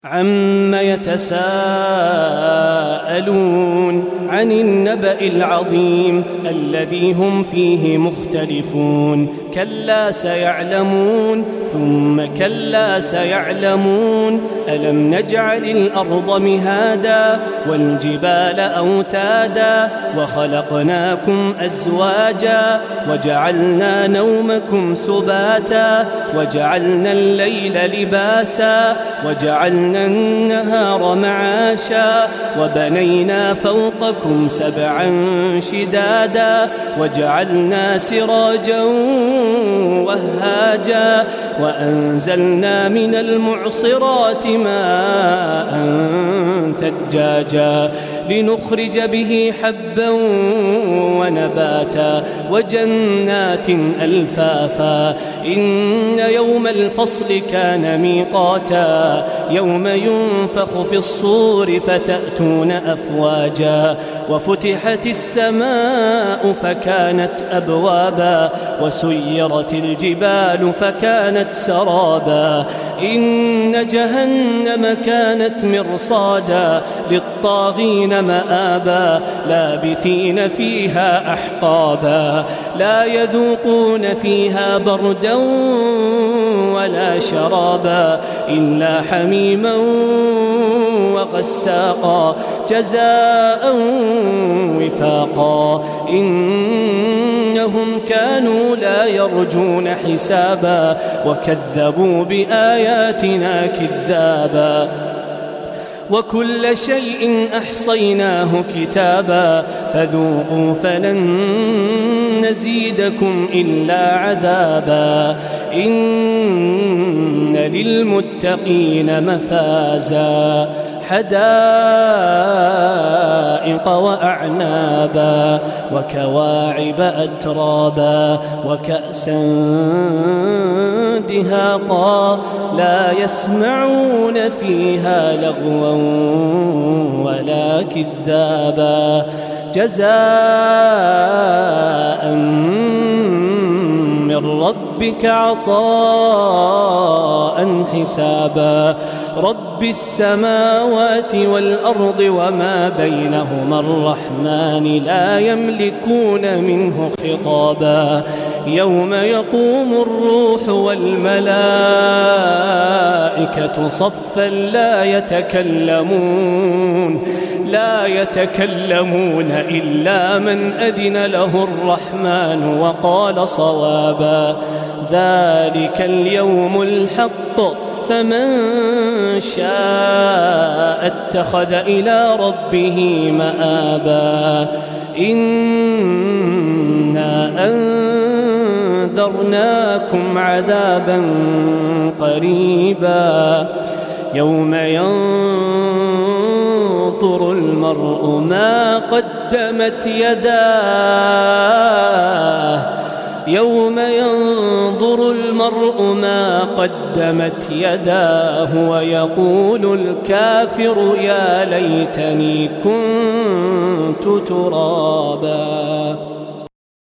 عَمَّ يتساءلون عن النبأ العظيم الذي هم فيه مختلفون كلا سيعلمون ثم كلا سيعلمون ألم نجعل الأرض مهادا والجبال أوتادا وخلقناكم أزواجا وجعلنا نومكم سباتا وجعلنا الليل لباسا وجعلنا النهار معاشا وبنينا فوقكم سبعا شدادا وجعلنا سراجا وهاجا وأنزلنا من المعصرات ماء ثجاجا لنخرج به حبا ونباتا وجنات ألفافا إن يوم الفصل كان ميقاتا يوم ينفخ في الصور فتأتون أفواجا وفتحت السماء فكانت أبوابا وسيرت الجبال فكانت سرابا إن جهنم كانت مرصادا للطاغين مآبا لابثين فيها أحقابا لا يذوقون فيها بردا ولا شرابا إلا حميما وغساقا جزاء وفاقا إنهم كانوا لا يرجون حسابا وكذبوا بآياتنا كذابا وكل شيء أحصيناه كتابا فذوقوا فلن نزيدكم إلا عذابا إن للمتقين مفازا حدائق وأعنابا وكواعب أترابا وكأسا دهاقا لا يسمعون فيها لغوا ولا كذابا جزاء من ربك عطاء حسابا رب السماوات والأرض وما بينهما الرحمن لا يملكون منه خطابا يوم يقوم الروح والملائكة صفا لا يتكلمون إلا من أذن له الرحمن وقال صوابا ذلك اليوم الحق فمن شاء اتخذ إلى ربه مآبا إنا أنذرناكم عذابا قريبا يوم ينظر المرء ما قدمت يداه ويقول الكافر يا ليتني كنت ترابا.